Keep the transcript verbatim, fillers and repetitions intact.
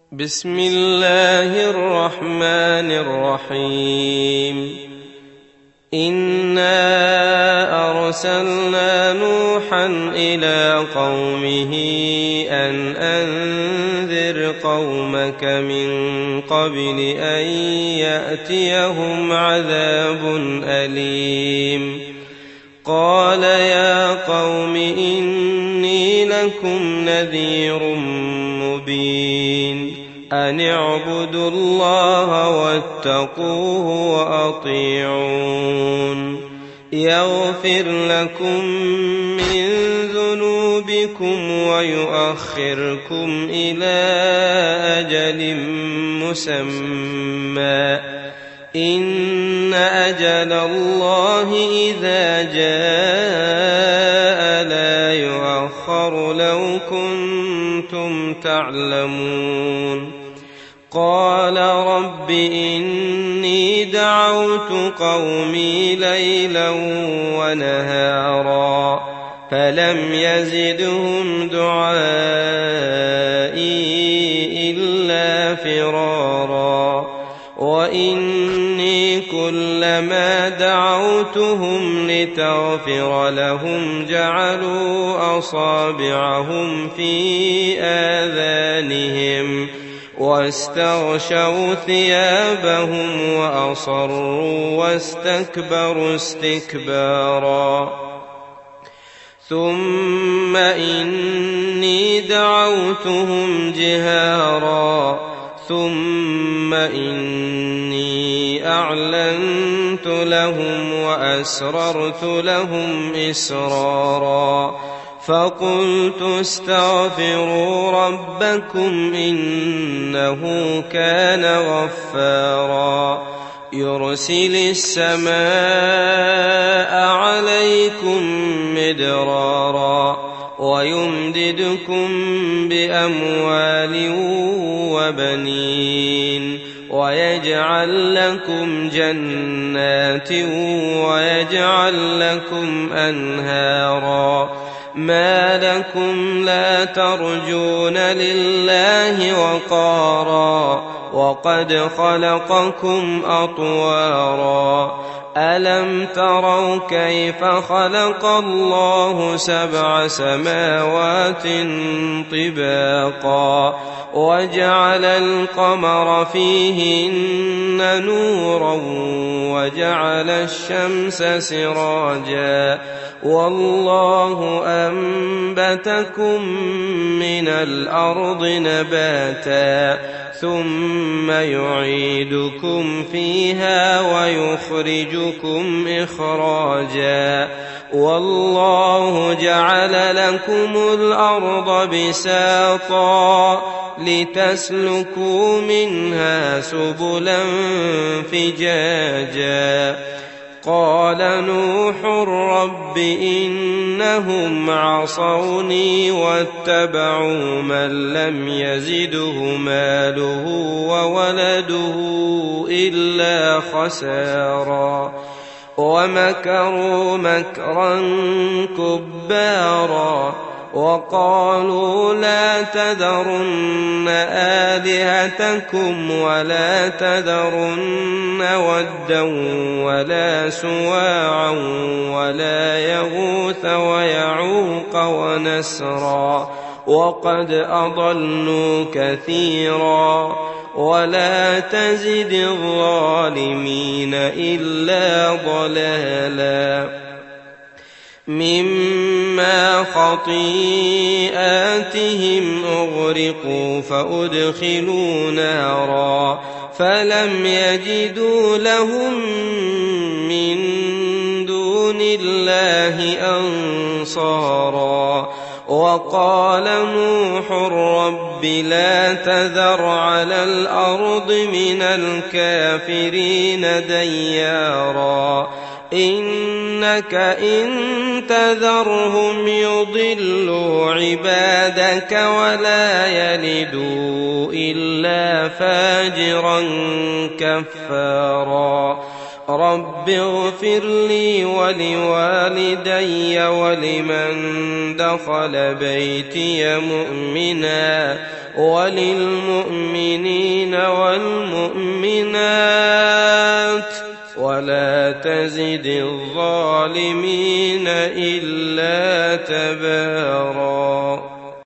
بسم الله الرحمن الرحيم إنا أرسلنا نوحا إلى قومه أن أنذر قومك من قبل أن يأتيهم عذاب أليم قال يا قوم إني لكم نذير مبين أن اعبدوا الله واتقوه وأطيعون يغفر لكم من ذنوبكم ويؤخركم إلى أجل مسمى إن أجل الله إذا جاء لا يؤخر لو كنتم تعلمون قال رب إني دعوت قومي ليلا ونهارا فلم يزدهم دعائي إلا فرارا وإني كلما دعوتهم لتغفر لهم جعلوا أصابعهم في آذانهم واستغشوا ثيابهم وأصروا واستكبروا استكبارا ثم إني دعوتهم جهارا ثم إني أعلنت لهم وأسررت لهم إسرارا فقلت استغفروا ربكم إنه كان غفارا يرسل السماء عليكم مدرارا ويمددكم بأموال وبنين ويجعل لكم جنات ويجعل لكم أنهارا ما لكم لا ترجون لله وقارا وقد خلقكم أطوارا ألم تروا كيف خلق الله سبع سماوات طباقا وجعل القمر فيهن نورا وجعل الشمس سراجا والله أنبتكم من الأرض نباتا ثم يعيدكم فيها ويخرجكم إخراجا والله جعل لكم الأرض بساطا لتسلكوا منها سبلا فجاجا قال نوح رب إنهم عصوني واتبعوا من لم يزده ماله وولده إلا خسارا ومكروا مكرا كبارا وقالوا لا تذرن آلهتكم ولا تذرن ودا ولا سواعا ولا يغوث ويعوق ونسرا وقد أضلوا كثيرا ولا تزد الظالمين إلا ضلالا مما خطيئاتهم أغرقوا فأدخلوا نارا فلم يجدوا لهم من دون الله أنصارا وقال نوح رب لا تذر على الأرض من الكافرين ديارا إنك إن تذرهم يضلوا عبادك ولا يلدوا إلا فاجرا كفارا رب اغفر لي ولوالدي ولمن دخل بيتي مؤمنا وللمؤمنين والمؤمنات ولا تزد الظالمين إلا تباراً.